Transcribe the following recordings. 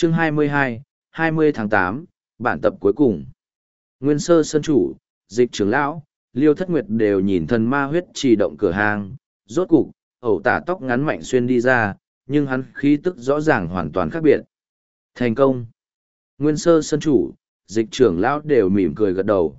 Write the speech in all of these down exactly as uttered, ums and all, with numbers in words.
chương hai mươi hai, hai mươi tháng tám, bản tập cuối cùng. Nguyên Sơ Sơn Chủ, Dịch Trưởng Lão, Liêu Thất Nguyệt đều nhìn thần ma huyết trì động cửa hàng, rốt cục, ẩu tả tóc ngắn Mạnh Xuyên đi ra, nhưng hắn khí tức rõ ràng hoàn toàn khác biệt. Thành công. Nguyên Sơ Sơn Chủ, Dịch Trưởng Lão đều mỉm cười gật đầu.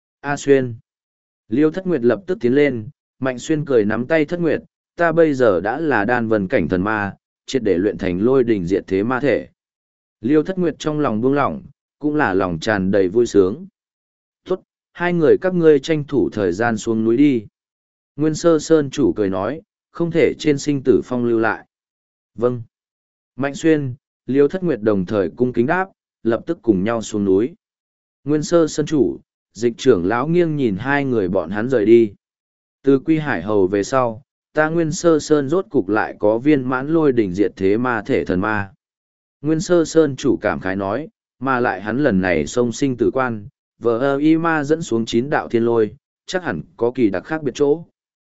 A Xuyên. Liêu Thất Nguyệt lập tức tiến lên, Mạnh Xuyên cười nắm tay Thất Nguyệt, ta bây giờ đã là đan vân cảnh thần ma, triệt để luyện thành lôi đình diệt thế ma thể. Liêu Thất Nguyệt trong lòng buông lỏng, cũng là lòng tràn đầy vui sướng. Tốt, hai người các ngươi tranh thủ thời gian xuống núi đi. Nguyên Sơ Sơn Chủ cười nói, không thể trên sinh tử phong lưu lại. Vâng. Mạnh Xuyên, Liêu Thất Nguyệt đồng thời cung kính đáp, lập tức cùng nhau xuống núi. Nguyên Sơ Sơn Chủ, Dịch Trưởng Lão nghiêng nhìn hai người bọn hắn rời đi. Từ Quy Hải Hầu về sau, ta Nguyên Sơ Sơn rốt cục lại có viên mãn lôi đỉnh diệt thế ma thể thần ma. Nguyên Sơ Sơn Chủ cảm khái nói, mà lại hắn lần này sông sinh tử quan, vờ ơ y ma dẫn xuống chín đạo thiên lôi, chắc hẳn có kỳ đặc khác biệt chỗ.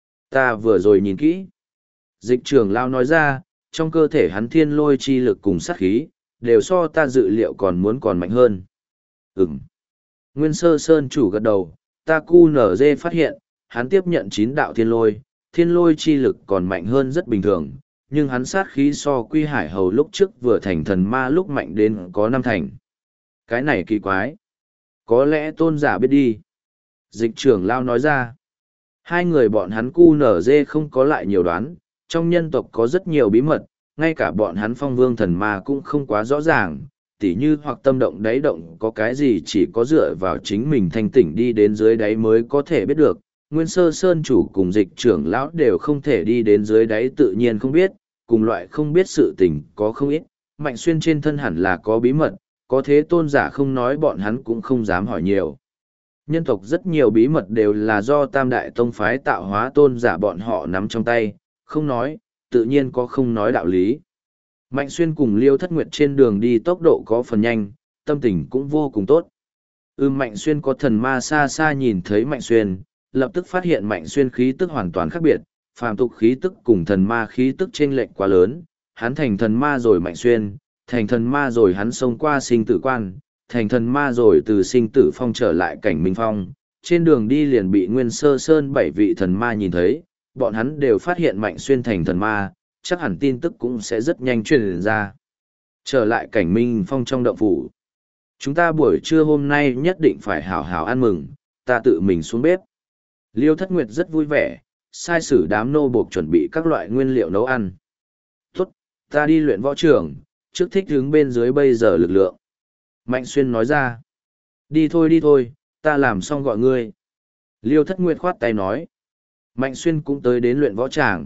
Ta vừa rồi nhìn kỹ. Dịch Trưởng Lão nói ra, trong cơ thể hắn thiên lôi chi lực cùng sát khí, đều so ta dự liệu còn muốn còn mạnh hơn. Ừm. Nguyên Sơ Sơn Chủ gật đầu, ta cu nở dê phát hiện, hắn tiếp nhận chín đạo thiên lôi, thiên lôi chi lực còn mạnh hơn rất bình thường, nhưng hắn sát khí so Quy Hải Hầu lúc trước vừa thành thần ma lúc mạnh đến có năm thành. Cái này kỳ quái. Có lẽ tôn giả biết đi. Dịch Trưởng Lão nói ra. Hai người bọn hắn cu nở dê không có lại nhiều đoán, trong nhân tộc có rất nhiều bí mật, ngay cả bọn hắn phong vương thần ma cũng không quá rõ ràng, tỉ như hoặc tâm động đáy động có cái gì chỉ có dựa vào chính mình thanh tỉnh đi đến dưới đáy mới có thể biết được. Nguyên Sơ Sơn Chủ cùng Dịch Trưởng Lão đều không thể đi đến dưới đáy tự nhiên không biết, cùng loại không biết sự tình có không ít, Mạnh Xuyên trên thân hẳn là có bí mật, có thế tôn giả không nói bọn hắn cũng không dám hỏi nhiều. Nhân tộc rất nhiều bí mật đều là do Tam Đại Tông phái tạo hóa tôn giả bọn họ nắm trong tay, không nói, tự nhiên có không nói đạo lý. Mạnh Xuyên cùng Liêu Thất Nguyệt trên đường đi tốc độ có phần nhanh, tâm tình cũng vô cùng tốt. Ưm Mạnh Xuyên có thần ma xa xa nhìn thấy Mạnh Xuyên, lập tức phát hiện Mạnh Xuyên khí tức hoàn toàn khác biệt, phàm tục khí tức cùng thần ma khí tức chênh lệch quá lớn, hắn thành thần ma rồi Mạnh Xuyên, thành thần ma rồi hắn xông qua sinh tử quan, thành thần ma rồi từ sinh tử phong trở lại cảnh minh phong, trên đường đi liền bị Nguyên Sơ Sơn bảy vị thần ma nhìn thấy, bọn hắn đều phát hiện Mạnh Xuyên thành thần ma, chắc hẳn tin tức cũng sẽ rất nhanh truyền ra. Trở lại cảnh minh phong trong động phủ. Chúng ta buổi trưa hôm nay nhất định phải hào hào ăn mừng, ta tự mình xuống bếp. Liêu Thất Nguyệt rất vui vẻ, sai sử đám nô buộc chuẩn bị các loại nguyên liệu nấu ăn. Tốt, ta đi luyện võ trường, trước thích hướng bên dưới bây giờ lực lượng. Mạnh Xuyên nói ra. Đi thôi đi thôi, ta làm xong gọi ngươi. Liêu Thất Nguyệt khoát tay nói. Mạnh Xuyên cũng tới đến luyện võ tràng.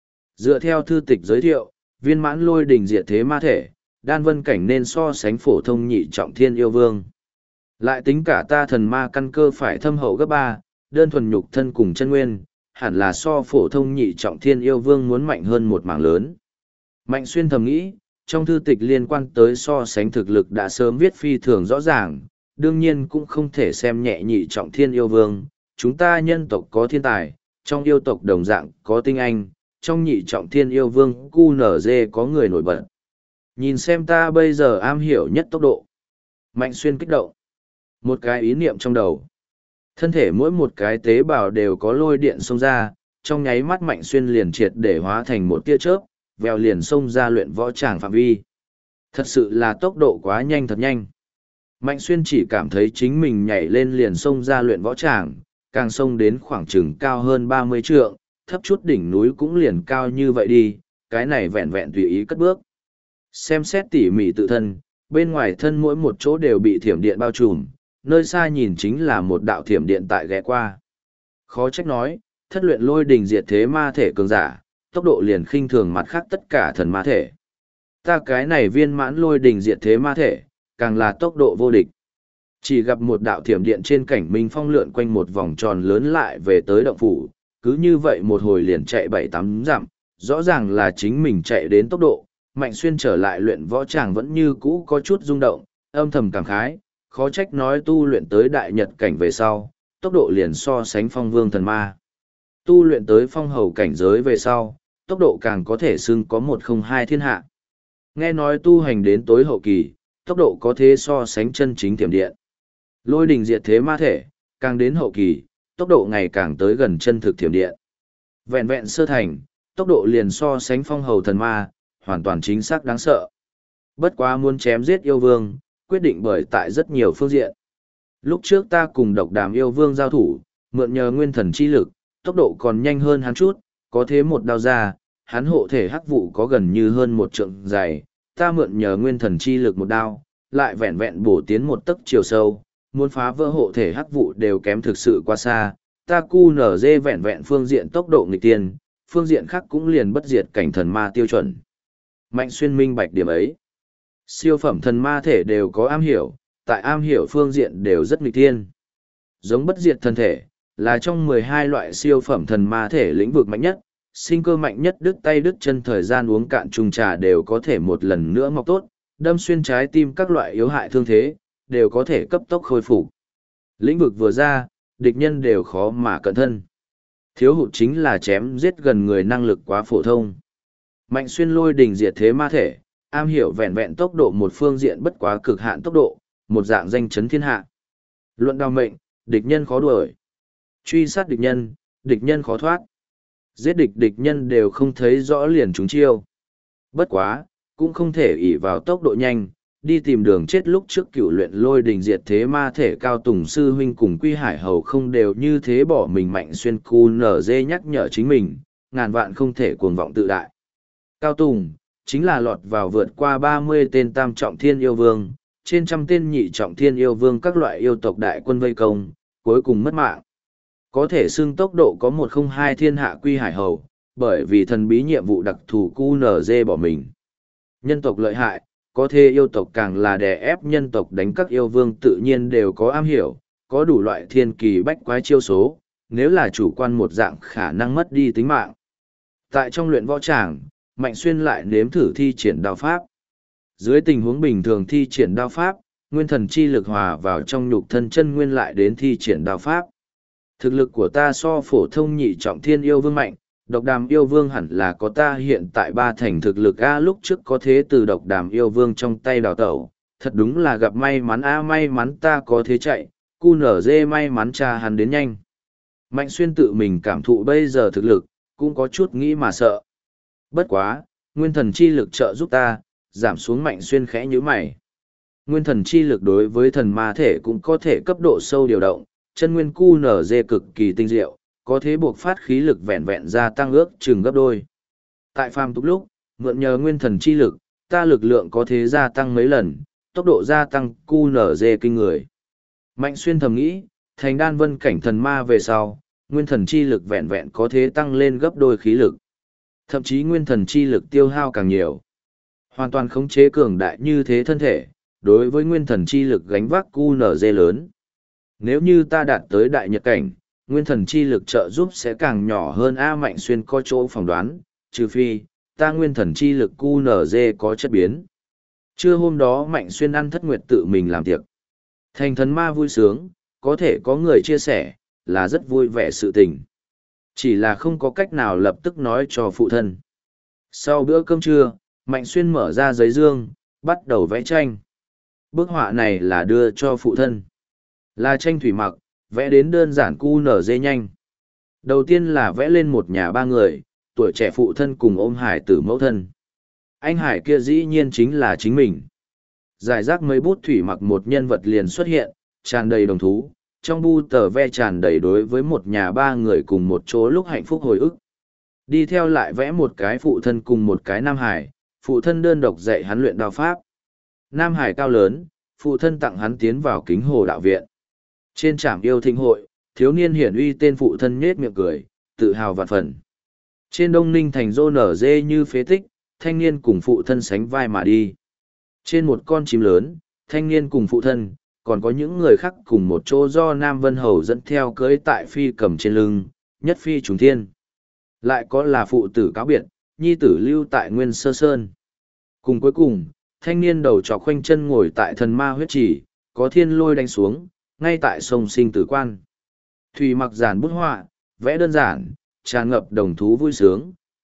Dựa theo thư tịch giới thiệu, viên mãn lôi đỉnh diệt thế ma thể, đan vân cảnh nên so sánh phổ thông nhị trọng thiên yêu vương. Lại tính cả ta thần ma căn cơ phải thâm hậu gấp ba, đơn thuần nhục thân cùng chân nguyên, hẳn là so phổ thông nhị trọng thiên yêu vương muốn mạnh hơn một mảng lớn. Mạnh Xuyên thầm nghĩ, trong thư tịch liên quan tới so sánh thực lực đã sớm viết phi thường rõ ràng, đương nhiên cũng không thể xem nhẹ nhị trọng thiên yêu vương, chúng ta nhân tộc có thiên tài, trong yêu tộc đồng dạng có tinh anh, trong nhị trọng thiên yêu vương cu nở dê có người nổi bật. Nhìn xem ta bây giờ am hiểu nhất tốc độ. Mạnh Xuyên kích động. Một cái ý niệm trong đầu. Thân thể mỗi một cái tế bào đều có lôi điện xông ra, trong nháy mắt Mạnh Xuyên liền triệt để hóa thành một tia chớp, vèo liền xông ra luyện võ tràng phạm vi. Thật sự là tốc độ quá nhanh thật nhanh. Mạnh Xuyên chỉ cảm thấy chính mình nhảy lên liền xông ra luyện võ tràng, càng xông đến khoảng chừng cao hơn ba mươi trượng, thấp chút đỉnh núi cũng liền cao như vậy đi, cái này vẹn vẹn tùy ý cất bước. Xem xét tỉ mỉ tự thân, bên ngoài thân mỗi một chỗ đều bị thiểm điện bao trùm, nơi xa nhìn chính là một đạo thiểm điện tại ghé qua. Khó trách nói, thất luyện lôi đình diệt thế ma thể cường giả, tốc độ liền khinh thường mặt khác tất cả thần ma thể. Ta cái này viên mãn lôi đình diệt thế ma thể, càng là tốc độ vô địch. Chỉ gặp một đạo thiểm điện trên cảnh minh phong lượn quanh một vòng tròn lớn lại về tới động phủ, cứ như vậy một hồi liền chạy bảy tám dặm, rõ ràng là chính mình chạy đến tốc độ. Mạnh Xuyên trở lại luyện võ tràng vẫn như cũ có chút rung động, âm thầm cảm khái, khó trách nói tu luyện tới đại nhật cảnh về sau, tốc độ liền so sánh phong vương thần ma. Tu luyện tới phong hầu cảnh giới về sau, tốc độ càng có thể xưng có một không hai thiên hạ. Nghe nói tu hành đến tối hậu kỳ, tốc độ có thể so sánh chân chính tiềm điện. Lôi đình diệt thế ma thể, càng đến hậu kỳ, tốc độ ngày càng tới gần chân thực thiểm điện. Vẹn vẹn sơ thành, tốc độ liền so sánh phong hầu thần ma, hoàn toàn chính xác đáng sợ. Bất quá muốn chém giết yêu vương, quyết định bởi tại rất nhiều phương diện. Lúc trước ta cùng độc đàm yêu vương giao thủ, mượn nhờ nguyên thần chi lực, tốc độ còn nhanh hơn hắn chút, có thế một đao ra, hắn hộ thể hắc vụ có gần như hơn một trượng dài, ta mượn nhờ nguyên thần chi lực một đao, lại vẹn vẹn bổ tiến một tấc chiều sâu, muốn phá vỡ hộ thể hắc vụ đều kém thực sự quá xa, ta cu nở dê vẹn vẹn phương diện tốc độ nghịch tiên, phương diện khác cũng liền bất diệt cảnh thần ma tiêu chuẩn. Mạnh xuyên minh bạch điểm ấy. Siêu phẩm thần ma thể đều có am hiểu, tại am hiểu phương diện đều rất nghịch tiên. Giống bất diệt thần thể, là trong mười hai loại siêu phẩm thần ma thể lĩnh vực mạnh nhất, sinh cơ mạnh nhất đứt tay đứt chân thời gian uống cạn chung trà đều có thể một lần nữa mọc tốt, đâm xuyên trái tim các loại yếu hại thương thế, đều có thể cấp tốc khôi phục. Lĩnh vực vừa ra, địch nhân đều khó mà cận thân. Thiếu hụt chính là chém giết gần người năng lực quá phổ thông. Mạnh xuyên lôi đình diệt thế ma thể, am hiểu vẹn vẹn tốc độ một phương diện bất quá cực hạn tốc độ, một dạng danh chấn thiên hạ. Luận đao mệnh, địch nhân khó đuổi. Truy sát địch nhân, địch nhân khó thoát. Giết địch địch nhân đều không thấy rõ liền chúng chiêu. Bất quá, cũng không thể ỷ vào tốc độ nhanh, đi tìm đường chết. Lúc trước cựu luyện lôi đình diệt thế ma thể cao tùng sư huynh cùng quy hải hầu không đều như thế bỏ mình. Mạnh xuyên cu nở dê nhắc nhở chính mình, ngàn vạn không thể cuồng vọng tự đại. Cao tùng, chính là lọt vào vượt qua ba mươi tên tam trọng thiên yêu vương, trên trăm tên nhị trọng thiên yêu vương các loại yêu tộc đại quân vây công, cuối cùng mất mạng. Có thể xưng tốc độ có một không hai thiên hạ quy hải hầu, bởi vì thần bí nhiệm vụ đặc thù cu nở dê bỏ mình. Nhân tộc lợi hại, có thể yêu tộc càng là đè ép nhân tộc đánh các yêu vương tự nhiên đều có am hiểu, có đủ loại thiên kỳ bách quái chiêu số, nếu là chủ quan một dạng khả năng mất đi tính mạng. Tại trong luyện võ tràng, Mạnh Xuyên lại nếm thử thi triển đao pháp. Dưới tình huống bình thường thi triển đao pháp, nguyên thần chi lực hòa vào trong nhục thân chân nguyên lại đến thi triển đao pháp. Thực lực của ta so phổ thông nhị trọng thiên yêu vương mạnh, độc đàm yêu vương hẳn là có ta hiện tại ba thành thực lực A, lúc trước có thế từ độc đàm yêu vương trong tay đào tẩu, thật đúng là gặp may mắn A, may mắn ta có thế chạy, cu nở dê may mắn cha hắn đến nhanh. Mạnh Xuyên tự mình cảm thụ bây giờ thực lực, cũng có chút nghĩ mà sợ. Bất quá, nguyên thần chi lực trợ giúp ta, giảm xuống. Mạnh Xuyên khẽ nhíu mày. Nguyên thần chi lực đối với thần ma thể cũng có thể cấp độ sâu điều động, chân nguyên cu nở dê cực kỳ tinh diệu, có thể buộc phát khí lực vẹn vẹn gia tăng ước chừng gấp đôi. Tại phàm tục lúc, mượn nhờ nguyên thần chi lực, ta lực lượng có thể gia tăng mấy lần, tốc độ gia tăng cu nở dê kinh người. Mạnh Xuyên thầm nghĩ, thành đan vân cảnh thần ma về sau, nguyên thần chi lực vẹn vẹn có thể tăng lên gấp đôi khí lực. Thậm chí nguyên thần chi lực tiêu hao càng nhiều. Hoàn toàn khống chế cường đại như thế thân thể, đối với nguyên thần chi lực gánh vác cu nở dê lớn. Nếu như ta đạt tới đại nhật cảnh, nguyên thần chi lực trợ giúp sẽ càng nhỏ hơn. A, Mạnh Xuyên có chỗ phỏng đoán, trừ phi, ta nguyên thần chi lực cu nở dê có chất biến. Trưa hôm đó Mạnh Xuyên ăn thất nguyệt tự mình làm tiệc. Thành thần ma vui sướng, có thể có người chia sẻ, là rất vui vẻ sự tình. Chỉ là không có cách nào lập tức nói cho phụ thân. Sau bữa cơm trưa, Mạnh Xuyên mở ra giấy dương, bắt đầu vẽ tranh. Bức họa này là đưa cho phụ thân. Là tranh thủy mặc, vẽ đến đơn giản cu nở dê nhanh. Đầu tiên là vẽ lên một nhà ba người, tuổi trẻ phụ thân cùng ôm hải tử mẫu thân. Anh hải kia dĩ nhiên chính là chính mình. Giải rác mấy bút thủy mặc một nhân vật liền xuất hiện, tràn đầy đồng thú, trong bu tờ ve tràn đầy đối với một nhà ba người cùng một chỗ lúc hạnh phúc hồi ức. Đi theo lại vẽ một cái phụ thân cùng một cái nam hải, phụ thân đơn độc dạy hắn luyện đao pháp. Nam hải cao lớn, phụ thân tặng hắn tiến vào kính hồ đạo viện. Trên trạm yêu thịnh hội, thiếu niên hiển uy tên phụ thân nhết miệng cười, tự hào vạn phần. Trên Đông Ninh thành rô nở dê như phế tích, thanh niên cùng phụ thân sánh vai mà đi. Trên một con chim lớn, thanh niên cùng phụ thân, còn có những người khác cùng một chỗ do Nam Vân Hầu dẫn theo cưới tại phi cầm trên lưng, nhất phi trùng thiên. Lại có là phụ tử cáo biệt, nhi tử lưu tại Nguyên Sơ Sơn. Cùng cuối cùng, thanh niên đầu trọc khoanh chân ngồi tại thần ma huyết chỉ, có thiên lôi đánh xuống, ngay tại sông sinh tử quan. Thủy mặc giản bút họa, vẽ đơn giản, tràn ngập đồng thú vui sướng,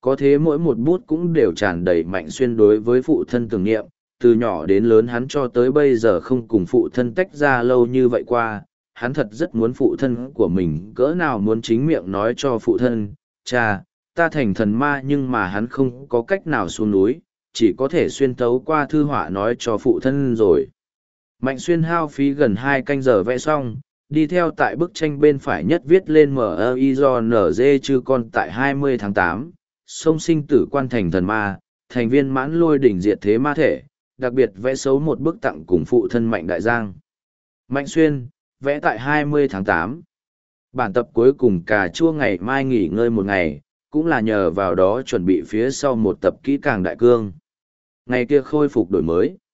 có thế mỗi một bút cũng đều tràn đầy Mạnh Xuyên đối với phụ thân tưởng niệm, từ nhỏ đến lớn hắn cho tới bây giờ không cùng phụ thân tách ra lâu như vậy qua, hắn thật rất muốn phụ thân của mình cỡ nào muốn chính miệng nói cho phụ thân, cha, ta thành thần ma nhưng mà hắn không có cách nào xuống núi, chỉ có thể xuyên tấu qua thư họa nói cho phụ thân rồi. Mạnh Xuyên hao phí gần hai canh giờ vẽ xong, đi theo tại bức tranh bên phải nhất viết lên M E I do N G chư con tại hai mươi tháng tám, sông sinh tử quan thành thần ma, thành viên mãn lôi đỉnh diệt thế ma thể, đặc biệt vẽ xấu một bức tặng cùng phụ thân Mạnh Đại Giang. Mạnh Xuyên, vẽ tại hai mươi tháng tám. Bản tập cuối cùng cà chua ngày mai nghỉ ngơi một ngày, cũng là nhờ vào đó chuẩn bị phía sau một tập kỹ càng đại cương. Ngày kia khôi phục đổi mới.